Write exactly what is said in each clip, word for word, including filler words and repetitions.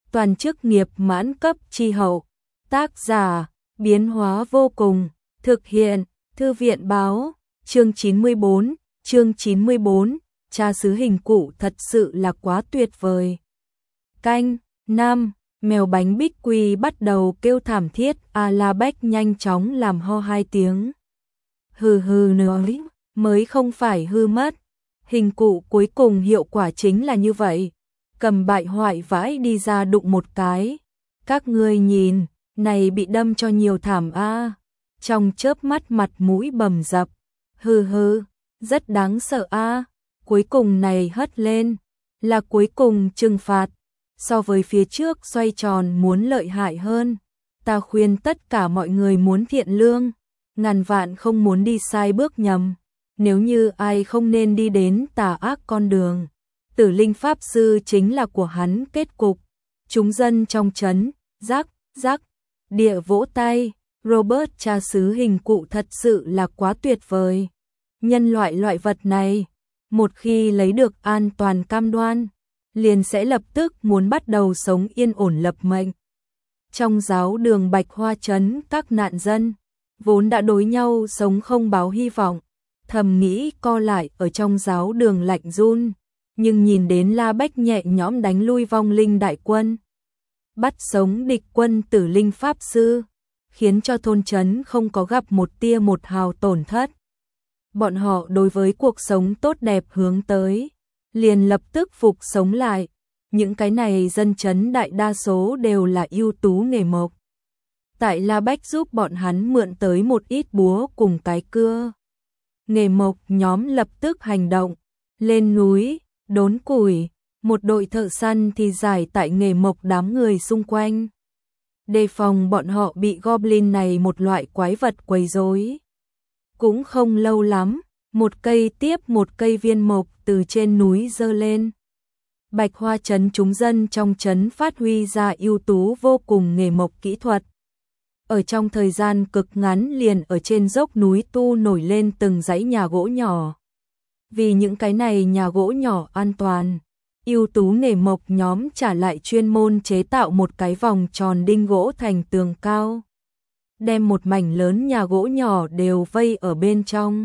toàn chức nghiệp mãn cấp chi hậu. Tác giả, biến hóa vô cùng, thực hiện, thư viện báo, chương chín mươi bốn, chương chín mươi bốn, cha xứ hình cụ thật sự là quá tuyệt vời. Canh, năm, mèo bánh bích quy bắt đầu kêu thảm thiết, A La Bách nhanh chóng làm ho hai tiếng. Hừ hừ nói, mới không phải hư mất. Hình cụ cuối cùng hiệu quả chính là như vậy. Cầm bại hoại vãi đi ra đụng một cái. Các ngươi nhìn, này bị đâm cho nhiều thảm a. Trong chớp mắt mặt mũi bầm dập. Hừ hừ, rất đáng sợ a. Cuối cùng này hất lên, là cuối cùng trừng phạt. So với phía trước xoay tròn muốn lợi hại hơn. Ta khuyên tất cả mọi người muốn thiện lương, ngàn vạn không muốn đi sai bước nhầm. Nếu như ai không nên đi đến tà ác con đường, Tử Linh Pháp Sư chính là của hắn kết cục. Chúng dân trong trấn, rắc, rắc, địa vỗ tay, Robert cha xứ hình cụ thật sự là quá tuyệt vời. Nhân loại loại vật này, một khi lấy được an toàn cam đoan, liền sẽ lập tức muốn bắt đầu sống yên ổn lập mệnh. Trong giáo đường Bạch Hoa trấn, các nạn dân vốn đã đối nhau sống không báo hy vọng, thầm nghĩ co lại ở trong giáo đường lạnh run, nhưng nhìn đến La Bách nhẹ nhõm đánh lui vong linh đại quân, bắt sống địch quân Tử Linh Pháp Sư, khiến cho thôn trấn không có gặp một tia một hào tổn thất. Bọn họ đối với cuộc sống tốt đẹp hướng tới, liền lập tức phục sống lại. Những cái này dân trấn đại đa số đều là ưu tú nghề mộc. Tại La Bách giúp bọn hắn mượn tới một ít búa cùng cái cưa. Nghề mộc nhóm lập tức hành động, lên núi, đốn củi, một đội thợ săn thì giải tại nghề mộc đám người xung quanh. Đề phòng bọn họ bị goblin này một loại quái vật quấy rối. Cũng không lâu lắm, một cây tiếp một cây viên mộc từ trên núi giơ lên. Bạch Hoa trấn chúng dân trong trấn phát huy ra ưu tú vô cùng nghề mộc kỹ thuật. Ở trong thời gian cực ngắn liền ở trên dốc núi tu nổi lên từng dãy nhà gỗ nhỏ. Vì những cái này nhà gỗ nhỏ an toàn, ưu tú nghề mộc nhóm trả lại chuyên môn chế tạo một cái vòng tròn đinh gỗ thành tường cao. Đem một mảnh lớn nhà gỗ nhỏ đều vây ở bên trong.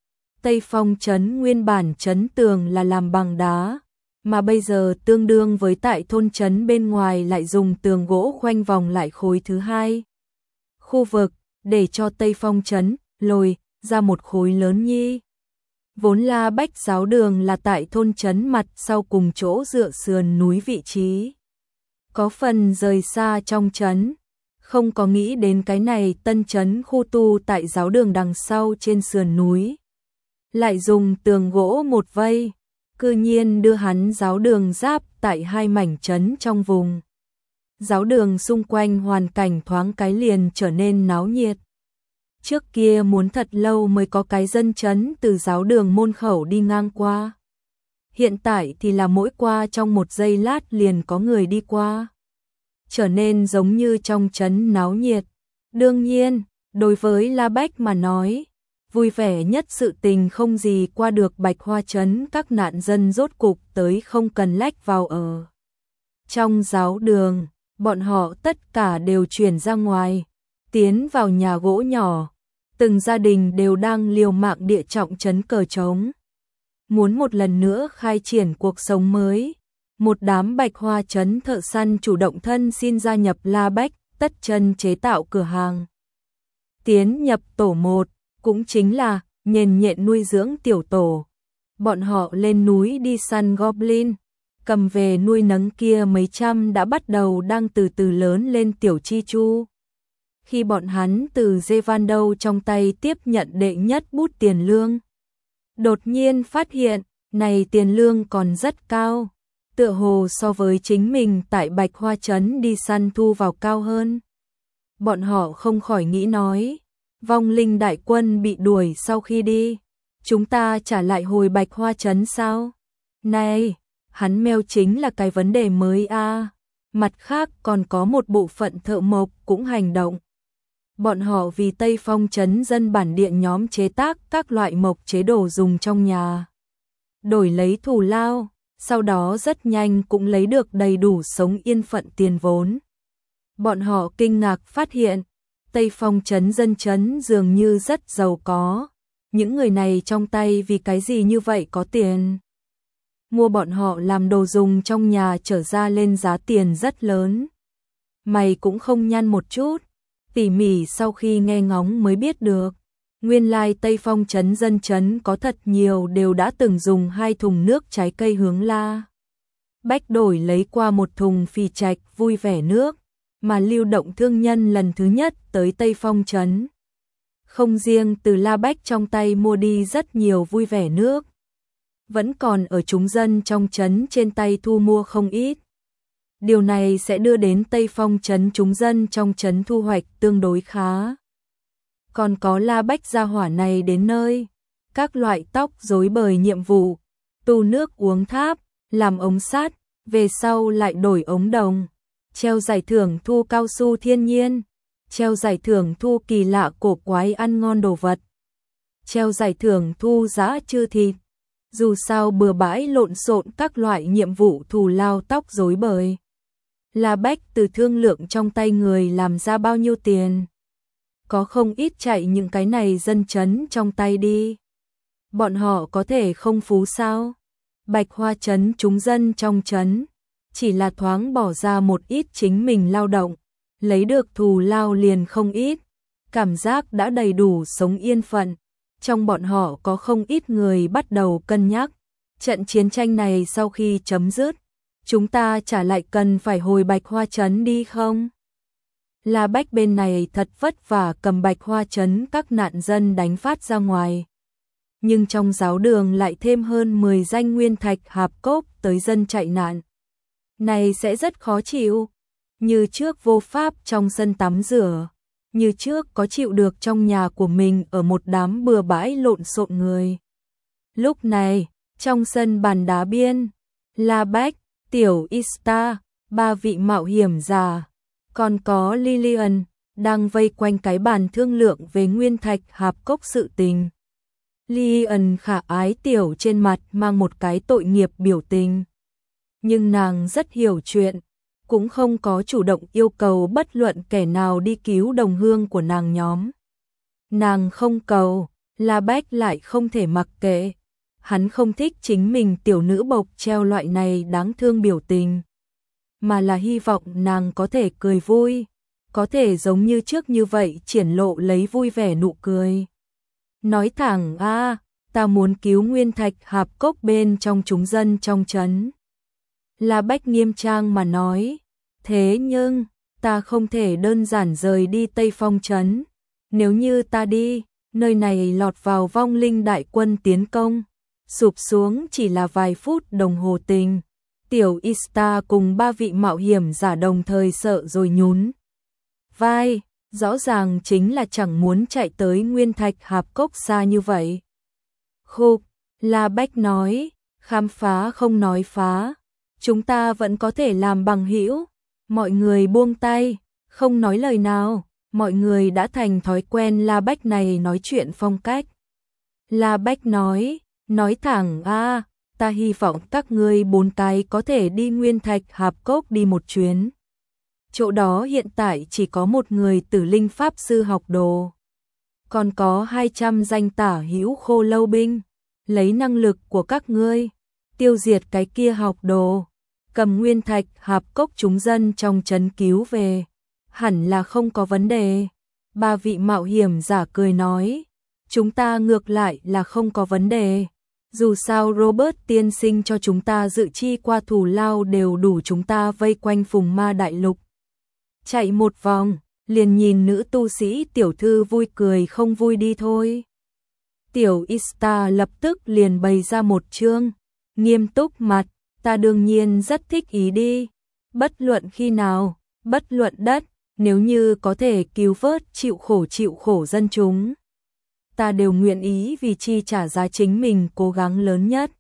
Tây Phong trấn nguyên bản trấn tường là làm bằng đá, mà bây giờ tương đương với tại thôn trấn bên ngoài lại dùng tường gỗ khoanh vòng lại khối thứ hai. Khu vực, để cho Tây Phong trấn lồi ra một khối lớn nhi. Vốn La Bách giáo đường là tại thôn trấn mặt sau cùng chỗ dựa sườn núi vị trí. Có phần rời xa trong trấn, không có nghĩ đến cái này tân trấn khu tu tại giáo đường đằng sau trên sườn núi. Lại dùng tường gỗ một vây, cư nhiên đưa hắn giáo đường giáp tại hai mảnh trấn trong vùng. Giáo đường xung quanh hoàn cảnh thoáng cái liền trở nên náo nhiệt. Trước kia muốn thật lâu mới có cái dân trấn từ giáo đường môn khẩu đi ngang qua. Hiện tại thì là mỗi qua trong một giây lát liền có người đi qua. Trở nên giống như trong trấn náo nhiệt. Đương nhiên, đối với La Bách mà nói, vui vẻ nhất sự tình không gì qua được Bạch Hoa trấn các nạn dân rốt cục tới không cần lách vào ở. Trong giáo đường, bọn họ tất cả đều chuyển ra ngoài, tiến vào nhà gỗ nhỏ, từng gia đình đều đang liều mạng địa trọng trấn cờ trống. Muốn một lần nữa khai triển cuộc sống mới, một đám Bạch Hoa trấn thợ săn chủ động thân xin gia nhập La Bách, tất chân chế tạo cửa hàng. Tiến nhập tổ một, cũng chính là nhền nhện nuôi dưỡng tiểu tổ. Bọn họ lên núi đi săn goblin, cầm về nuôi nấng kia mấy trăm đã bắt đầu đang từ từ lớn lên tiểu chi chu. Khi bọn hắn từ Zevando trong tay tiếp nhận đệ nhất bút tiền lương, đột nhiên phát hiện, này tiền lương còn rất cao, tựa hồ so với chính mình tại Bạch Hoa trấn đi săn thu vào cao hơn. Bọn họ không khỏi nghĩ nói, vong linh đại quân bị đuổi sau khi đi, chúng ta trả lại hồi Bạch Hoa trấn sao? Này, hắn meo chính là cái vấn đề mới a. À. Mặt khác còn có một bộ phận thợ mộc cũng hành động. Bọn họ vì Tây Phong trấn dân bản địa nhóm chế tác các loại mộc chế đồ dùng trong nhà. Đổi lấy thù lao, sau đó rất nhanh cũng lấy được đầy đủ sống yên phận tiền vốn. Bọn họ kinh ngạc phát hiện, Tây Phong trấn dân trấn dường như rất giàu có. Những người này trong tay vì cái gì như vậy có tiền? Mua bọn họ làm đồ dùng trong nhà trở ra lên giá tiền rất lớn. Mày cũng không nhăn một chút, tỉ mỉ sau khi nghe ngóng mới biết được. Nguyên lai Tây Phong trấn dân trấn có thật nhiều đều đã từng dùng hai thùng nước trái cây hướng La Bách đổi lấy qua một thùng phì trạch vui vẻ nước, mà lưu động thương nhân lần thứ nhất tới Tây Phong trấn. Không riêng từ La Bách trong tay mua đi rất nhiều vui vẻ nước, vẫn còn ở chúng dân trong trấn trên tay thu mua không ít. Điều này sẽ đưa đến Tây Phong trấn chúng dân trong trấn thu hoạch tương đối khá. Còn có La Bách gia hỏa này đến nơi, các loại tóc rối bời nhiệm vụ, tu nước uống tháp, làm ống sắt, về sau lại đổi ống đồng, treo giải thưởng thu cao su thiên nhiên, treo giải thưởng thu kỳ lạ cổ quái ăn ngon đồ vật, treo giải thưởng thu giá trư thịt. Dù sao bừa bãi lộn xộn các loại nhiệm vụ thù lao tóc rối bời. La Bách từ thương lượng trong tay người làm ra bao nhiêu tiền. Có không ít chạy những cái này dân trấn trong tay đi. Bọn họ có thể không phú sao? Bạch Hoa trấn chúng dân trong trấn, chỉ là thoáng bỏ ra một ít chính mình lao động, lấy được thù lao liền không ít, cảm giác đã đầy đủ sống yên phận. Trong bọn họ có không ít người bắt đầu cân nhắc, trận chiến tranh này sau khi chấm dứt, chúng ta chả lại cần phải hồi Bạch Hoa trấn đi không? La Bách bên này thật vất vả cầm Bạch Hoa trấn các nạn dân đánh phát ra ngoài. Nhưng trong giáo đường lại thêm hơn mười danh nguyên thạch hạp cốc tới dân chạy nạn. Này sẽ rất khó chịu, như trước vô pháp trong sân tắm rửa. Như trước có chịu được trong nhà của mình ở một đám bừa bãi lộn xộn người. Lúc này, trong sân bàn đá biên, La Bách, Tiểu Ista, ba vị mạo hiểm giả, còn có Lillian, đang vây quanh cái bàn thương lượng về nguyên thạch hạp cốc sự tình. Lillian khả ái tiểu trên mặt mang một cái tội nghiệp biểu tình. Nhưng nàng rất hiểu chuyện, cũng không có chủ động yêu cầu bất luận kẻ nào đi cứu đồng hương của nàng nhóm. Nàng không cầu, La Bách lại không thể mặc kệ. Hắn không thích chính mình tiểu nữ bộc treo loại này đáng thương biểu tình, mà là hy vọng nàng có thể cười vui, có thể giống như trước như vậy triển lộ lấy vui vẻ nụ cười. Nói thẳng a, ta muốn cứu nguyên thạch hạp cốc bên trong chúng dân trong trấn. La Bách nghiêm trang mà nói. Thế nhưng, ta không thể đơn giản rời đi Tây Phong trấn. Nếu như ta đi, nơi này lọt vào vong linh đại quân tiến công, sụp xuống chỉ là vài phút đồng hồ tình. Tiểu Ista cùng ba vị mạo hiểm giả đồng thời sợ rồi nhún vai, rõ ràng chính là chẳng muốn chạy tới nguyên thạch hạp cốc xa như vậy. Khục, La Bách nói, khám phá không nói phá, chúng ta vẫn có thể làm bằng hữu. Mọi người buông tay, không nói lời nào, mọi người đã thành thói quen La Bách này nói chuyện phong cách. La Bách nói, nói thẳng a, ta hy vọng các ngươi bốn cái có thể đi nguyên thạch hạp cốc đi một chuyến. Chỗ đó hiện tại chỉ có một người tử linh pháp sư học đồ. Còn có hai trăm danh tả hữu khô lâu binh, lấy năng lực của các ngươi, tiêu diệt cái kia học đồ. Cầm nguyên thạch hạp cốc chúng dân trong trấn cứu về, hẳn là không có vấn đề. Ba vị mạo hiểm giả cười nói, chúng ta ngược lại là không có vấn đề. Dù sao Robert tiên sinh cho chúng ta dự chi qua thù lao đều đủ chúng ta vây quanh Phùng Ma Đại Lục. Chạy một vòng, liền nhìn nữ tu sĩ tiểu thư vui cười không vui đi thôi. Tiểu Ista lập tức liền bày ra một chương, nghiêm túc mặt. Ta đương nhiên rất thích ý đi, bất luận khi nào, bất luận đất, nếu như có thể cứu vớt chịu khổ chịu khổ dân chúng. Ta đều nguyện ý vì chi trả giá chính mình cố gắng lớn nhất.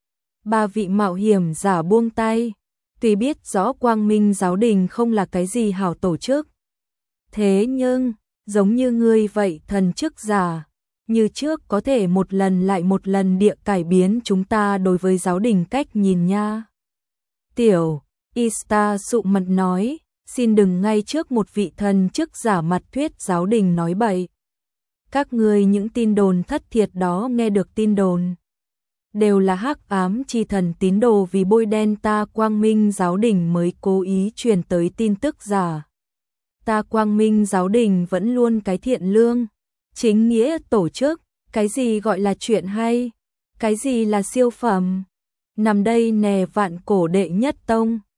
Ba vị mạo hiểm giả buông tay, tuy biết rõ Quang Minh giáo đình không là cái gì hảo tổ chức. Thế nhưng, giống như ngươi vậy thần chức giả, như trước có thể một lần lại một lần địa cải biến chúng ta đối với giáo đình cách nhìn nha. Tiểu Ista sụ mặt nói, xin đừng ngay trước một vị thần chức giả mặt thuyết giáo đình nói bậy. Các ngươi những tin đồn thất thiệt đó nghe được tin đồn. Đều là hắc ám chi thần tín đồ vì bôi đen ta Quang Minh giáo đình mới cố ý truyền tới tin tức giả. Ta Quang Minh giáo đình vẫn luôn cái thiện lương, chính nghĩa tổ chức, cái gì gọi là chuyện hay, cái gì là siêu phẩm. Nằm đây nè vạn cổ đệ nhất tông.